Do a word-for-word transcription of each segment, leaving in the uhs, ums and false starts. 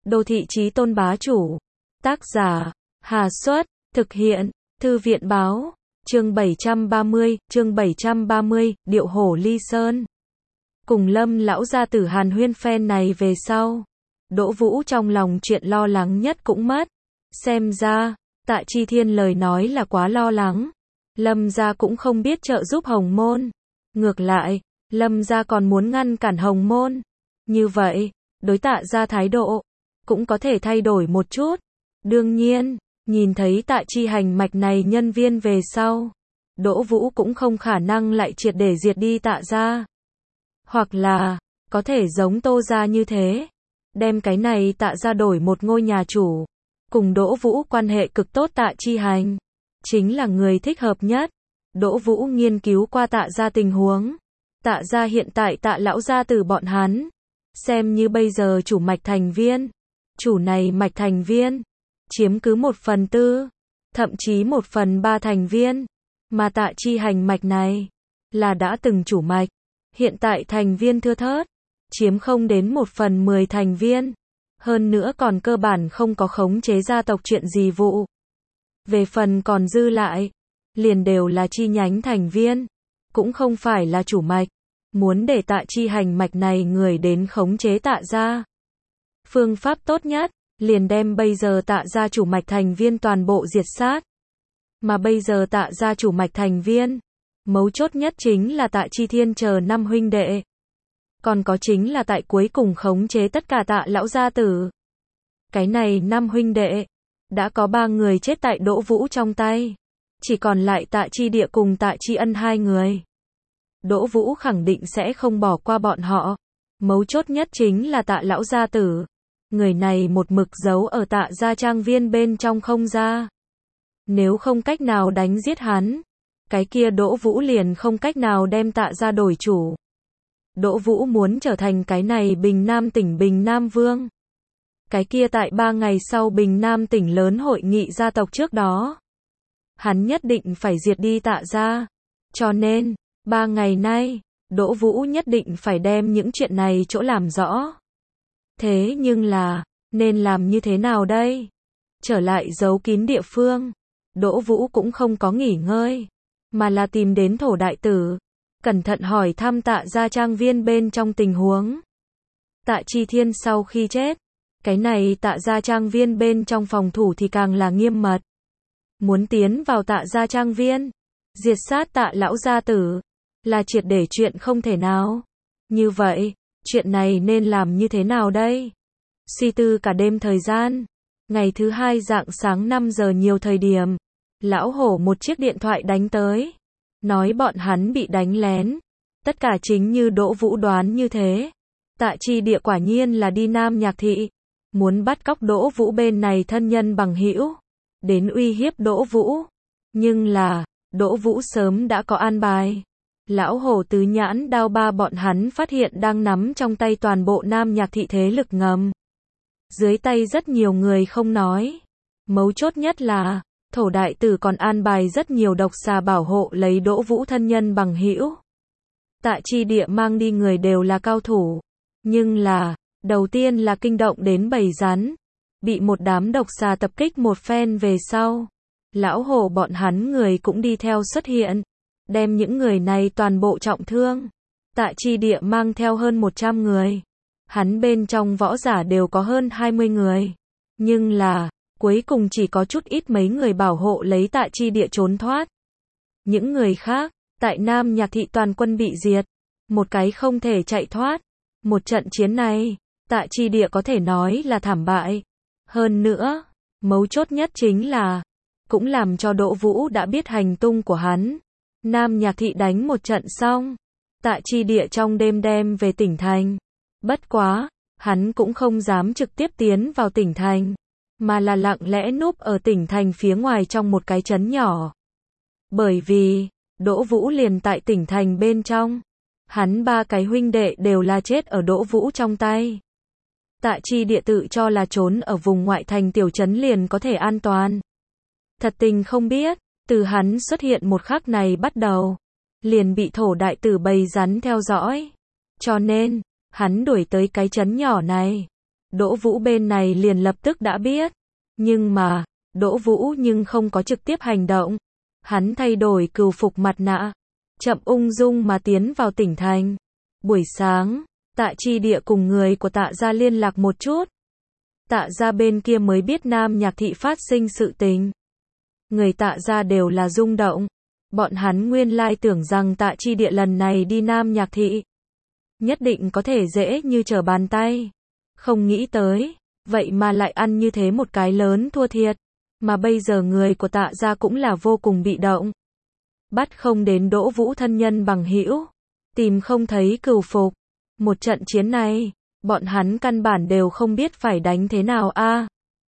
Đô thị chí tôn bá chủ. Tác giả, Hà Xuất, thực hiện, Thư viện báo, chương bảy trăm ba mươi, chương bảy trăm ba mươi, điệu hổ ly sơn. Cùng Lâm lão gia tử hàn huyên phen này về sau, Đỗ Vũ trong lòng chuyện lo lắng nhất cũng mất. Xem ra, Tạ Chi Thiên lời nói là quá lo lắng. Lâm gia cũng không biết trợ giúp Hồng Môn. Ngược lại, Lâm gia còn muốn ngăn cản Hồng Môn. Như vậy, đối Tạ gia thái độ cũng có thể thay đổi một chút. Đương nhiên, nhìn thấy Tạ Chi hành mạch này nhân viên về sau, Đỗ Vũ cũng không khả năng lại triệt để diệt đi Tạ gia. Hoặc là, có thể giống Tô gia như thế, đem cái này Tạ gia đổi một ngôi nhà chủ. Cùng Đỗ Vũ quan hệ cực tốt Tạ Chi hành chính là người thích hợp nhất. Đỗ Vũ nghiên cứu qua Tạ gia tình huống. Tạ gia hiện tại Tạ lão gia tử bọn hắn xem như bây giờ chủ mạch thành viên. Chủ này mạch thành viên chiếm cứ một phần tư, thậm chí một phần ba thành viên. Mà Tạ Chi hành mạch này là đã từng chủ mạch, hiện tại thành viên thưa thớt, chiếm không đến một phần mười thành viên. Hơn nữa còn cơ bản không có khống chế gia tộc chuyện gì vụ. Về phần còn dư lại, liền đều là chi nhánh thành viên, cũng không phải là chủ mạch. Muốn để Tạ Chi hành mạch này người đến khống chế Tạ gia, phương pháp tốt nhất, liền đem bây giờ Tạ gia chủ mạch thành viên toàn bộ diệt sát. Mà bây giờ Tạ gia chủ mạch thành viên, mấu chốt nhất chính là Tạ Chi Thiên chờ năm huynh đệ. Còn có chính là tại cuối cùng khống chế tất cả Tạ lão gia tử. Cái này năm huynh đệ, đã có ba người chết tại Đỗ Vũ trong tay. Chỉ còn lại Tạ Chi Địa cùng Tạ Chi Ân hai người. Đỗ Vũ khẳng định sẽ không bỏ qua bọn họ. Mấu chốt nhất chính là Tạ lão gia tử. Người này một mực giấu ở Tạ gia trang viên bên trong không ra. Nếu không cách nào đánh giết hắn, cái kia Đỗ Vũ liền không cách nào đem Tạ gia đổi chủ. Đỗ Vũ muốn trở thành cái này Bình Nam tỉnh Bình Nam Vương. Cái kia tại ba ngày sau Bình Nam tỉnh lớn hội nghị gia tộc trước đó, hắn nhất định phải diệt đi Tạ gia. Cho nên, ba ngày nay, Đỗ Vũ nhất định phải đem những chuyện này chỗ làm rõ. Thế nhưng là, nên làm như thế nào đây? Trở lại giấu kín địa phương, Đỗ Vũ cũng không có nghỉ ngơi, mà là tìm đến Thổ đại tử, cẩn thận hỏi thăm Tạ gia trang viên bên trong tình huống. Tạ Chi Thiên sau khi chết, cái này Tạ gia trang viên bên trong phòng thủ thì càng là nghiêm mật. Muốn tiến vào Tạ gia trang viên, diệt sát Tạ lão gia tử, là triệt để chuyện không thể nào. Như vậy, chuyện này nên làm như thế nào đây? Suy tư cả đêm thời gian, ngày thứ hai rạng sáng năm giờ nhiều thời điểm, lão hổ một chiếc điện thoại đánh tới, nói bọn hắn bị đánh lén. Tất cả chính như Đỗ Vũ đoán như thế. Tạ Chi Địa quả nhiên là đi Nam Nhạc Thị, muốn bắt cóc Đỗ Vũ bên này thân nhân bằng hữu, đến uy hiếp Đỗ Vũ. Nhưng là, Đỗ Vũ sớm đã có an bài. Lão hổ tứ nhãn đao ba bọn hắn phát hiện đang nắm trong tay toàn bộ Nam Nhạc Thị thế lực ngầm. Dưới tay rất nhiều người không nói. Mấu chốt nhất là, Thổ đại tử còn an bài rất nhiều độc xà bảo hộ lấy Đỗ Vũ thân nhân bằng hữu. Tạ Chi Địa mang đi người đều là cao thủ. Nhưng là, đầu tiên là kinh động đến bầy rắn. Bị một đám độc xà tập kích một phen về sau. Lão hổ bọn hắn người cũng đi theo xuất hiện. Đem những người này toàn bộ trọng thương. Tạ Chi Địa mang theo hơn một trăm người. Hắn bên trong võ giả đều có hơn hai mươi người. Nhưng là, cuối cùng chỉ có chút ít mấy người bảo hộ lấy Tạ Chi Địa trốn thoát. Những người khác, tại Nam Nhạc Thị toàn quân bị diệt. Một cái không thể chạy thoát. Một trận chiến này, Tạ Chi Địa có thể nói là thảm bại. Hơn nữa, mấu chốt nhất chính là, cũng làm cho Đỗ Vũ đã biết hành tung của hắn. Nam Nhạc Thị đánh một trận xong, Tạ Chi Địa trong đêm đem về tỉnh thành. Bất quá, hắn cũng không dám trực tiếp tiến vào tỉnh thành, mà là lặng lẽ núp ở tỉnh thành phía ngoài trong một cái trấn nhỏ. Bởi vì, Đỗ Vũ liền tại tỉnh thành bên trong. Hắn ba cái huynh đệ đều là chết ở Đỗ Vũ trong tay. Tạ Chi Địa tự cho là trốn ở vùng ngoại thành tiểu trấn liền có thể an toàn. Thật tình không biết, từ hắn xuất hiện một khắc này bắt đầu, liền bị Thổ đại tử bầy rắn theo dõi. Cho nên, hắn đuổi tới cái trấn nhỏ này, Đỗ Vũ bên này liền lập tức đã biết. Nhưng mà, Đỗ Vũ nhưng không có trực tiếp hành động. Hắn thay đổi cừu phục mặt nạ, chậm ung dung mà tiến vào tỉnh thành. Buổi sáng, Tạ Chi Địa cùng người của Tạ gia liên lạc một chút. Tạ gia bên kia mới biết Nam Nhạc Thị phát sinh sự tình. Người Tạ gia đều là rung động. Bọn hắn nguyên lai tưởng rằng Tạ Chi Địa lần này đi Nam Nhạc Thị nhất định có thể dễ như trở bàn tay. Không nghĩ tới, vậy mà lại ăn như thế một cái lớn thua thiệt. Mà bây giờ người của Tạ gia cũng là vô cùng bị động. Bắt không đến Đỗ Vũ thân nhân bằng hữu, tìm không thấy cừu phục. Một trận chiến này, bọn hắn căn bản đều không biết phải đánh thế nào a.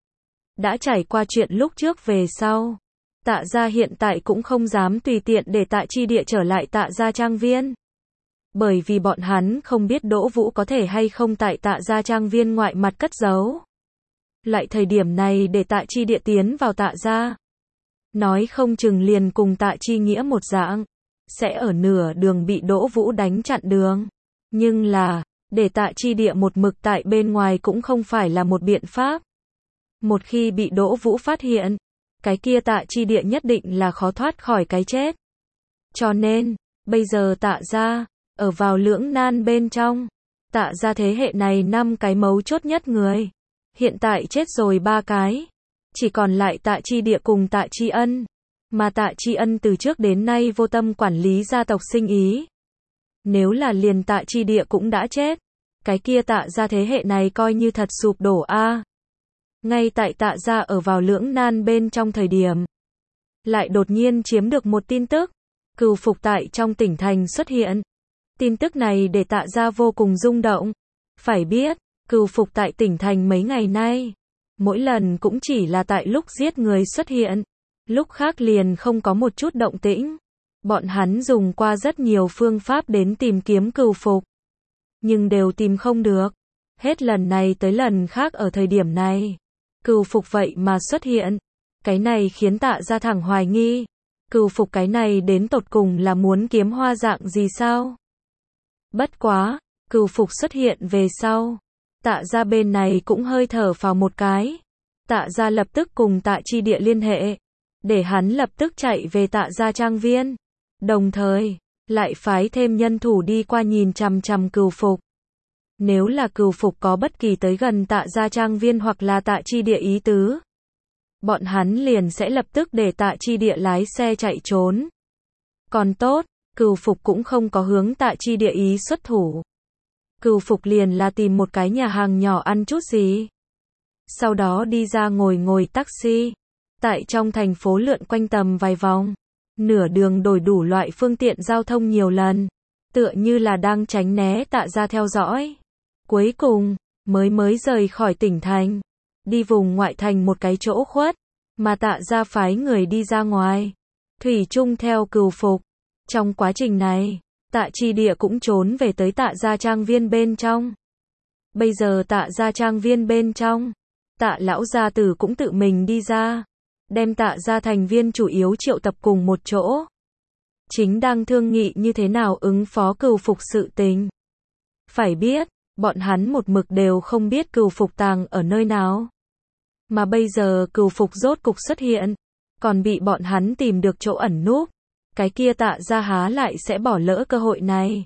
Đã trải qua chuyện lúc trước về sau, Tạ gia hiện tại cũng không dám tùy tiện để Tạ Chi Địa trở lại Tạ gia trang viên. Bởi vì bọn hắn không biết Đỗ Vũ có thể hay không tại Tạ gia trang viên ngoại mặt cất giấu. Lại thời điểm này để Tạ Chi Địa tiến vào Tạ gia, nói không chừng liền cùng Tạ Chi Nghĩa một dạng, sẽ ở nửa đường bị Đỗ Vũ đánh chặn đường. Nhưng là, để Tạ Chi Địa một mực tại bên ngoài cũng không phải là một biện pháp. Một khi bị Đỗ Vũ phát hiện, cái kia Tạ Chi Địa nhất định là khó thoát khỏi cái chết. Cho nên, bây giờ Tạ gia ở vào lưỡng nan bên trong. Tạ gia thế hệ này năm cái mấu chốt nhất người, hiện tại chết rồi ba cái, chỉ còn lại Tạ Chi Địa cùng Tạ Chi Ân. Mà Tạ Chi Ân từ trước đến nay vô tâm quản lý gia tộc sinh ý. Nếu là liền Tạ Chi Địa cũng đã chết, cái kia Tạ gia thế hệ này coi như thật sụp đổ a. Ngay tại Tạ gia ở vào lưỡng nan bên trong thời điểm, lại đột nhiên chiếm được một tin tức, cừu phục tại trong tỉnh thành xuất hiện. Tin tức này để Tạ gia vô cùng rung động. Phải biết, cừu phục tại tỉnh thành mấy ngày nay, mỗi lần cũng chỉ là tại lúc giết người xuất hiện, lúc khác liền không có một chút động tĩnh. Bọn hắn dùng qua rất nhiều phương pháp đến tìm kiếm cừu phục, nhưng đều tìm không được. Hết lần này tới lần khác ở thời điểm này, cừu phục vậy mà xuất hiện. Cái này khiến Tạ gia thẳng hoài nghi, cừu phục cái này đến tột cùng là muốn kiếm hoa dạng gì sao? Bất quá, cừu phục xuất hiện về sau, Tạ gia bên này cũng hơi thở phào một cái. Tạ gia lập tức cùng Tạ Chi Địa liên hệ, để hắn lập tức chạy về Tạ gia trang viên. Đồng thời, lại phái thêm nhân thủ đi qua nhìn chằm chằm cừu phục. Nếu là cừu phục có bất kỳ tới gần Tạ gia trang viên hoặc là Tạ Chi Địa ý tứ, bọn hắn liền sẽ lập tức để Tạ Chi Địa lái xe chạy trốn. Còn tốt, cừu phục cũng không có hướng Tạ Chi Địa ý xuất thủ. Cừu phục liền là tìm một cái nhà hàng nhỏ ăn chút gì, sau đó đi ra ngồi ngồi taxi, tại trong thành phố lượn quanh tầm vài vòng, nửa đường đổi đủ loại phương tiện giao thông nhiều lần, tựa như là đang tránh né Tạ gia theo dõi. Cuối cùng, mới mới rời khỏi tỉnh thành, đi vùng ngoại thành một cái chỗ khuất, mà Tạ gia phái người đi ra ngoài, thủy chung theo cừu phục. Trong quá trình này, Tạ Chi Địa cũng trốn về tới Tạ gia trang viên bên trong. Bây giờ Tạ gia trang viên bên trong, Tạ lão gia tử cũng tự mình đi ra, đem Tạ gia thành viên chủ yếu triệu tập cùng một chỗ. Chính đang thương nghị như thế nào ứng phó cừu phục sự tình. Phải biết, bọn hắn một mực đều không biết cừu phục tàng ở nơi nào. Mà bây giờ cừu phục rốt cục xuất hiện, còn bị bọn hắn tìm được chỗ ẩn núp. Cái kia Tạ gia há lại sẽ bỏ lỡ cơ hội này.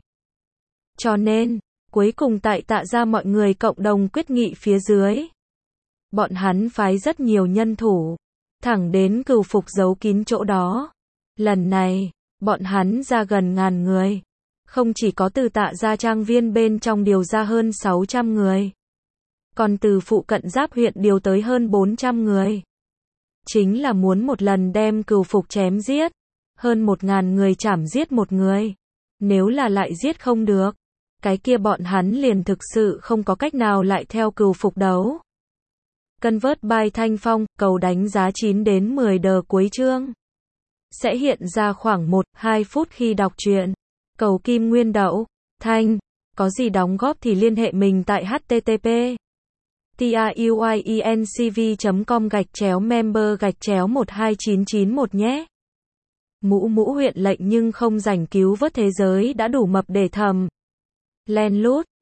Cho nên, cuối cùng tại Tạ gia mọi người cộng đồng quyết nghị phía dưới, bọn hắn phái rất nhiều nhân thủ, thẳng đến cừu phục giấu kín chỗ đó. Lần này, bọn hắn ra gần ngàn người, không chỉ có từ Tạ gia trang viên bên trong điều ra hơn sáu trăm người, còn từ phụ cận giáp huyện điều tới hơn bốn trăm người. Chính là muốn một lần đem cừu phục chém giết. Hơn một ngàn người chảm giết một người. Nếu là lại giết không được, cái kia bọn hắn liền thực sự không có cách nào lại theo cừu phục đấu. Convert by Thanh Phong, cầu đánh giá chín đến mười đờ cuối chương. Sẽ hiện ra khoảng một đến hai phút khi đọc truyện. Cầu kim nguyên đậu, Thanh, có gì đóng góp thì liên hệ mình tại http truyencv chấm com gạch chéo member gạch chéo một hai chín chín một nhé. Mũ mũ huyện lệnh nhưng không rảnh cứu vớt thế giới đã đủ mập để thầm. Len lút.